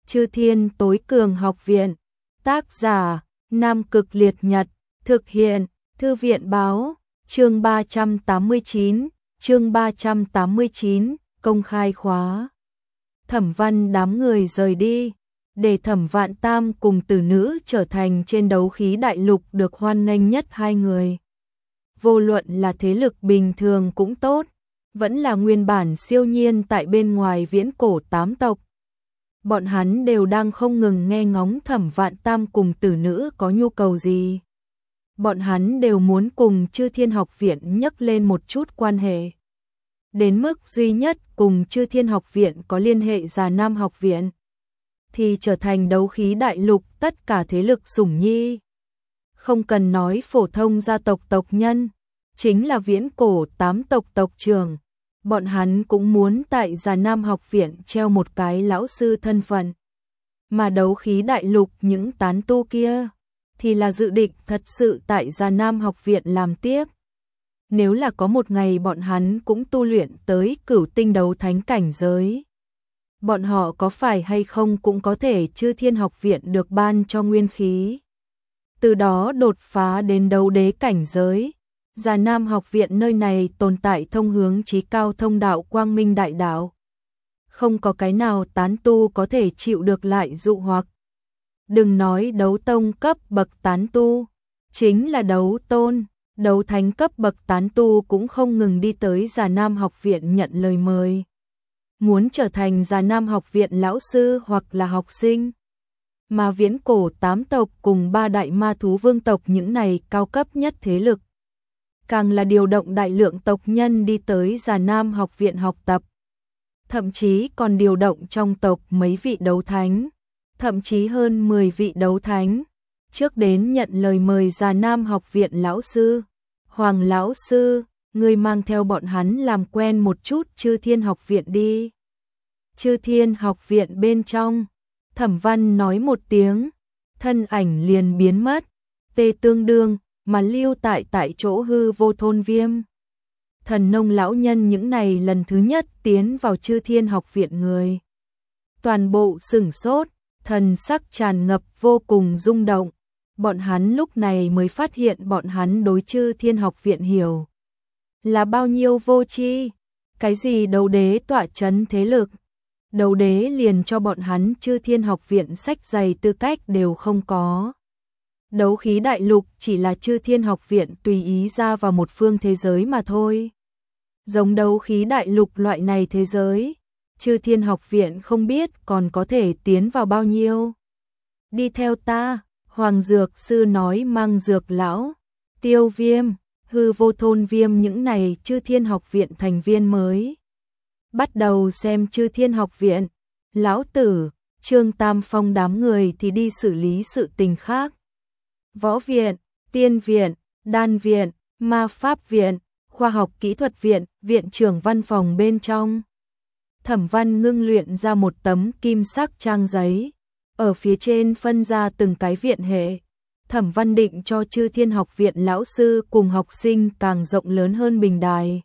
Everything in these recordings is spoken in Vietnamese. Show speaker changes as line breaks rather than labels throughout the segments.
Chư Thiên Tối Cường Học Viện. Tác giả: Nam Cực Liệt Nhật. Thực hiện: Thư viện báo. Chương 389, công khai khóa. Thẩm Văn đám người rời đi, để Thẩm Vạn Tam cùng Tử Nữ trở thành trên đấu khí đại lục được hoan nghênh nhất hai người. Vô luận là thế lực bình thường cũng tốt, vẫn là nguyên bản siêu nhiên tại bên ngoài viễn cổ 8 tộc. Bọn hắn đều đang không ngừng nghe ngóng Thẩm Vạn Tam cùng Tử Nữ có nhu cầu gì. Bọn hắn đều muốn cùng Chư Thiên Học Viện nhắc lên một chút quan hệ. Đến mức duy nhất cùng Chư Thiên Học Viện có liên hệ Già Nam Học Viện, thì trở thành đấu khí đại lục tất cả thế lực sủng nhi. Không cần nói phổ thông gia tộc tộc nhân, chính là viễn cổ 8 tộc tộc trưởng, bọn hắn cũng muốn tại Già Nam Học Viện treo một cái lão sư thân phận. Mà đấu khí đại lục những tán tu kia, thì là dự định thật sự tại Già Nam Học Viện làm tiếp. Nếu là có một ngày bọn hắn cũng tu luyện tới cửu tinh đấu thánh cảnh giới, bọn họ có phải hay không cũng có thể Chư Thiên Học Viện được ban cho nguyên khí. Từ đó đột phá đến đấu đế cảnh giới. Già Nam Học Viện nơi này tồn tại thông hướng chí cao thông đạo quang minh đại đạo. Không có cái nào tán tu có thể chịu được lại dụ hoặc. Đừng nói đấu tông cấp bậc tán tu, chính là đấu tôn, đấu thánh cấp bậc tán tu cũng không ngừng đi tới Già Nam Học Viện nhận lời mời. Muốn trở thành Già Nam Học Viện lão sư hoặc là học sinh. Mà viễn cổ 8 tộc cùng 3 đại ma thú vương tộc những này cao cấp nhất thế lực, càng là điều động đại lượng tộc nhân đi tới Già Nam Học Viện học tập. Thậm chí còn điều động trong tộc mấy vị đấu thánh, thậm chí hơn 10 vị đấu thánh, trước đến nhận lời mời Già Nam Học Viện lão sư. Hoàng lão sư, ngươi mang theo bọn hắn làm quen một chút Chư Thiên Học Viện đi. Chư Thiên Học Viện bên trong, Thẩm Văn nói một tiếng, thân ảnh liền biến mất, tê tương đương mà lưu tại chỗ hư vô thôn Viêm. Thần Nông lão nhân những này lần thứ nhất tiến vào Chư Thiên Học Viện người, toàn bộ sửng sốt, thần sắc tràn ngập vô cùng rung động. Bọn hắn lúc này mới phát hiện bọn hắn đối Chư Thiên Học Viện hiểu là bao nhiêu vô tri. Cái gì đấu đế tọa chấn thế lực, đấu đế liền cho bọn hắn Chư Thiên Học Viện sách dày tư cách đều không có. Đấu khí đại lục chỉ là Chư Thiên Học Viện tùy ý ra vào một phương thế giới mà thôi. Giống đấu khí đại lục loại này thế giới, Chư Thiên Học Viện không biết còn có thể tiến vào bao nhiêu. Đi theo ta. Hoàng Dược Sư nói mang Dược Lão, Tiêu Viêm, hư vô thôn Viêm những này Chư Thiên Học Viện thành viên mới. Bắt đầu xem Chư Thiên Học Viện. Lão Tử, Trương Tam Phong đám người thì đi xử lý sự tình khác. Võ Viện, Tiên Viện, Đan Viện, Ma Pháp Viện, Khoa học Kỹ thuật Viện, Viện trưởng văn phòng bên trong. Thẩm Văn ngưng luyện ra một tấm kim sắc trang giấy. Ở phía trên phân ra từng cái viện hệ. Thẩm Văn định cho Chư Thiên Học Viện lão sư cùng học sinh càng rộng lớn hơn bình đài.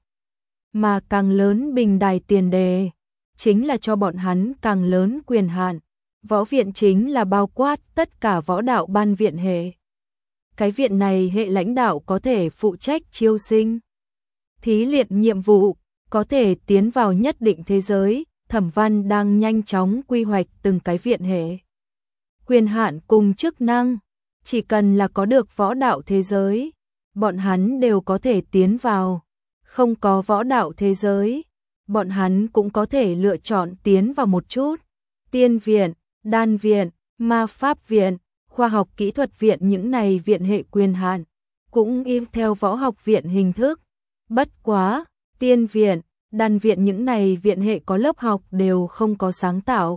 Mà càng lớn bình đài tiền đề, chính là cho bọn hắn càng lớn quyền hạn. Võ viện chính là bao quát tất cả võ đạo ban viện hệ. Cái viện này hệ lãnh đạo có thể phụ trách chiêu sinh, thí luyện nhiệm vụ, có thể tiến vào nhất định thế giới. Thẩm Văn đang nhanh chóng quy hoạch từng cái viện hệ. Quyền hạn cùng chức năng, chỉ cần là có được võ đạo thế giới, bọn hắn đều có thể tiến vào. Không có võ đạo thế giới, bọn hắn cũng có thể lựa chọn tiến vào một chút. Tiên Viện, Đan Viện, Ma Pháp Viện, Khoa học Kỹ thuật Viện những này viện hệ quyền hạn, cũng y theo võ học viện hình thức. Bất quá, Tiên Viện, Đan Viện những này viện hệ có lớp học đều không có sáng tạo.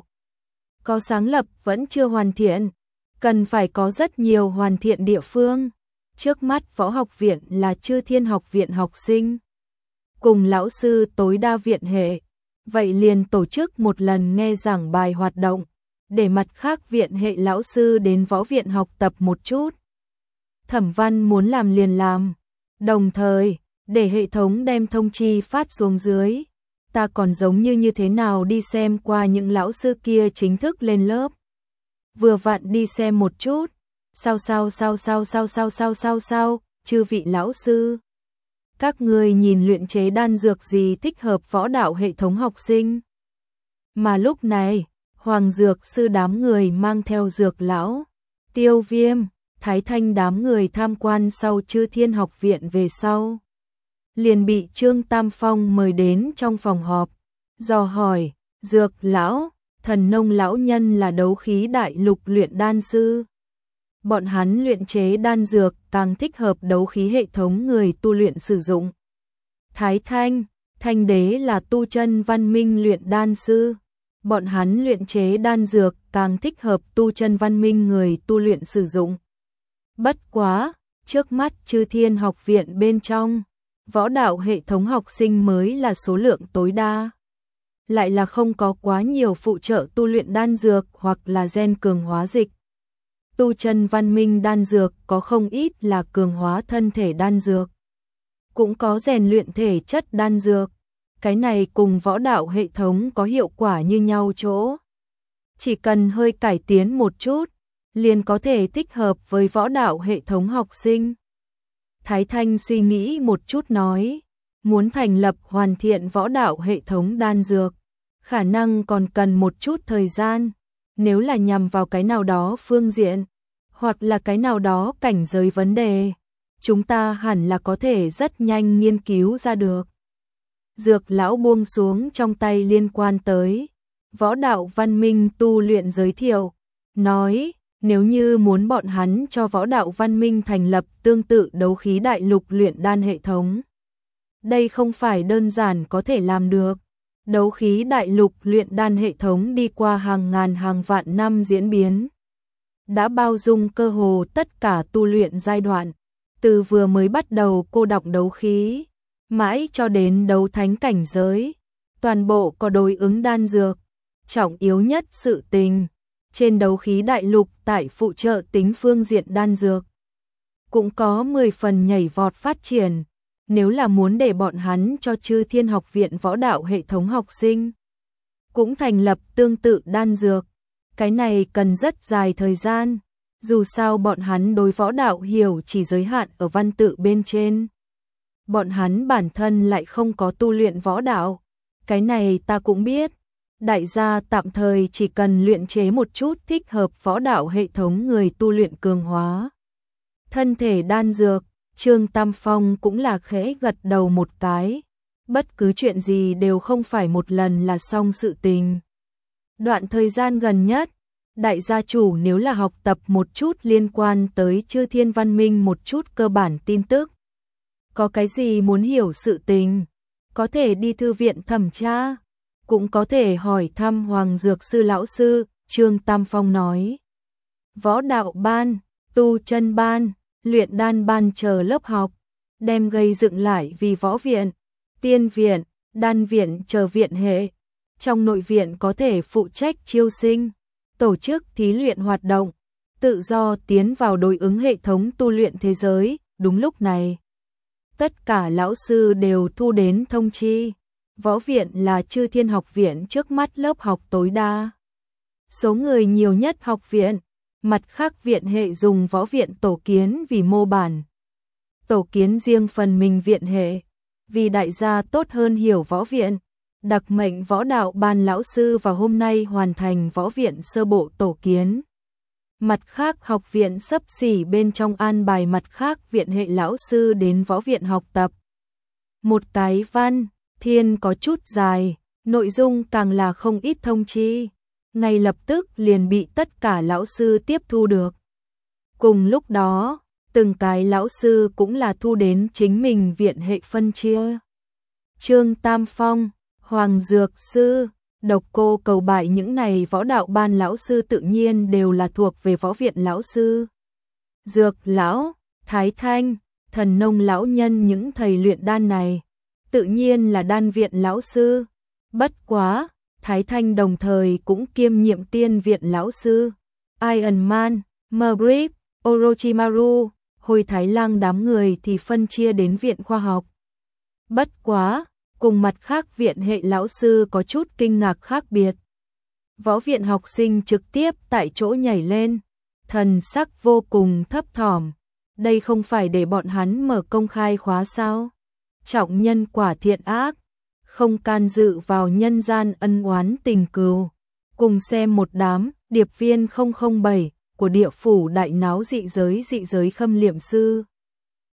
Có sáng lập vẫn chưa hoàn thiện, cần phải có rất nhiều hoàn thiện địa phương. Trước mắt võ học viện là Chư Thiên Học Viện học sinh, cùng lão sư tối đa viện hệ, vậy liền tổ chức một lần nghe giảng bài hoạt động, để mặt khác viện hệ lão sư đến võ viện học tập một chút. Thẩm Văn muốn làm liền làm, đồng thời để hệ thống đem thông chi phát xuống dưới. ta còn giống như thế nào đi xem qua những lão sư kia chính thức lên lớp. Vừa vặn đi xem một chút. Sao, chư vị lão sư. Các người nhìn luyện chế đan dược gì thích hợp võ đạo hệ thống học sinh. Mà lúc này, Hoàng Dược Sư đám người mang theo Dược Lão, Tiêu Viêm, Thái Thanh đám người tham quan sau Chư Thiên Học Viện về sau. Liền bị Trương Tam Phong mời đến trong phòng họp, dò hỏi, Dược Lão, Thần Nông Lão Nhân là đấu khí đại lục luyện đan sư. Bọn hắn luyện chế đan dược càng thích hợp đấu khí hệ thống người tu luyện sử dụng. Thái Thanh, Thanh Đế là tu chân văn minh luyện đan sư. Bọn hắn luyện chế đan dược càng thích hợp tu chân văn minh người tu luyện sử dụng. Bất quá, trước mắt Chư Thiên Học Viện bên trong, võ đạo hệ thống học sinh mới là số lượng tối đa. Lại là không có quá nhiều phụ trợ tu luyện đan dược hoặc là gen cường hóa dịch. Tu chân văn minh đan dược có không ít là cường hóa thân thể đan dược. Cũng có rèn luyện thể chất đan dược. Cái này cùng võ đạo hệ thống có hiệu quả như nhau chỗ. Chỉ cần hơi cải tiến một chút, liền có thể thích hợp với võ đạo hệ thống học sinh. Thái Thanh suy nghĩ một chút nói, muốn thành lập hoàn thiện võ đạo hệ thống đan dược, khả năng còn cần một chút thời gian. Nếu là nhằm vào cái nào đó phương diện, hoặc là cái nào đó cảnh giới vấn đề, chúng ta hẳn là có thể rất nhanh nghiên cứu ra được. Dược Lão buông xuống trong tay liên quan tới võ đạo văn minh tu luyện giới thiệu, nói nếu như muốn bọn hắn cho võ đạo văn minh thành lập tương tự đấu khí đại lục luyện đan hệ thống. Đây không phải đơn giản có thể làm được. Đấu khí đại lục luyện đan hệ thống đi qua hàng ngàn hàng vạn năm diễn biến. Đã bao dung cơ hồ tất cả tu luyện giai đoạn, từ vừa mới bắt đầu cô đọng đấu khí, mãi cho đến đấu thánh cảnh giới, toàn bộ có đối ứng đan dược. Trọng yếu nhất sự tình, trên đấu khí đại lục tại phụ trợ tính phương diện đan dược, cũng có 10 phần nhảy vọt phát triển. Nếu là muốn để bọn hắn cho Chư Thiên Học Viện võ đạo hệ thống học sinh cũng thành lập tương tự đan dược, cái này cần rất dài thời gian. Dù sao bọn hắn đối võ đạo hiểu chỉ giới hạn ở văn tự bên trên. Bọn hắn bản thân lại không có tu luyện võ đạo. Cái này ta cũng biết. Đại gia tạm thời chỉ cần luyện chế một chút thích hợp võ đạo hệ thống người tu luyện cường hóa thân thể đan dược. Trương Tam Phong cũng là khẽ gật đầu một cái. Bất cứ chuyện gì đều không phải một lần là xong sự tình. Đoạn thời gian gần nhất, đại gia chủ nếu là học tập một chút liên quan tới Chư Thiên Văn Minh một chút cơ bản tin tức. Có cái gì muốn hiểu sự tình, có thể đi thư viện thẩm tra, cũng có thể hỏi thăm Hoàng Dược Sư lão sư. Trương Tam Phong nói, võ đạo ban, tu chân ban, luyện đan ban chờ lớp học, đem gây dựng lại vì võ viện, tiên viện, đan viện chờ viện hệ. Trong nội viện có thể phụ trách chiêu sinh, tổ chức thí luyện hoạt động, tự do tiến vào đối ứng hệ thống tu luyện thế giới. Đúng lúc này, tất cả lão sư đều thu đến thông chi. Võ viện là Chư Thiên Học Viện trước mắt lớp học tối đa, số người nhiều nhất học viện. Mặt khác viện hệ dùng võ viện tổ kiến vì mô bản, tổ kiến riêng phần mình viện hệ. Vì đại gia tốt hơn hiểu võ viện, đặc mệnh võ đạo ban lão sư vào hôm nay hoàn thành võ viện sơ bộ tổ kiến. Mặt khác học viện xấp xỉ bên trong an bài mặt khác viện hệ lão sư đến võ viện học tập. Một cái văn, thiên có chút dài, nội dung càng là không ít thông chi. Ngay lập tức liền bị tất cả lão sư tiếp thu được. Cùng lúc đó, từng cái lão sư cũng là thu đến chính mình viện hệ phân chia. Trương Tam Phong, Hoàng Dược Sư, Độc Cô Cầu Bại những này võ đạo ban lão sư tự nhiên đều là thuộc về võ viện lão sư. Dược Lão, Thái Thanh, Thần Nông Lão Nhân những thầy luyện đan này, tự nhiên là đan viện lão sư. Bất quá, Thái Thanh đồng thời cũng kiêm nhiệm tiên viện lão sư. Iron Man, Merbrip, Orochimaru, Hồi Thái Lang đám người thì phân chia đến viện khoa học. Bất quá, cùng mặt khác viện hệ lão sư có chút kinh ngạc khác biệt. Võ viện học sinh trực tiếp tại chỗ nhảy lên, thần sắc vô cùng thấp thỏm. Đây không phải để bọn hắn mở công khai khóa sao? Trọng nhân quả thiện ác, không can dự vào nhân gian ân oán tình cừu. Cùng xem một đám điệp viên 007 của địa phủ đại náo dị giới khâm liệm sư.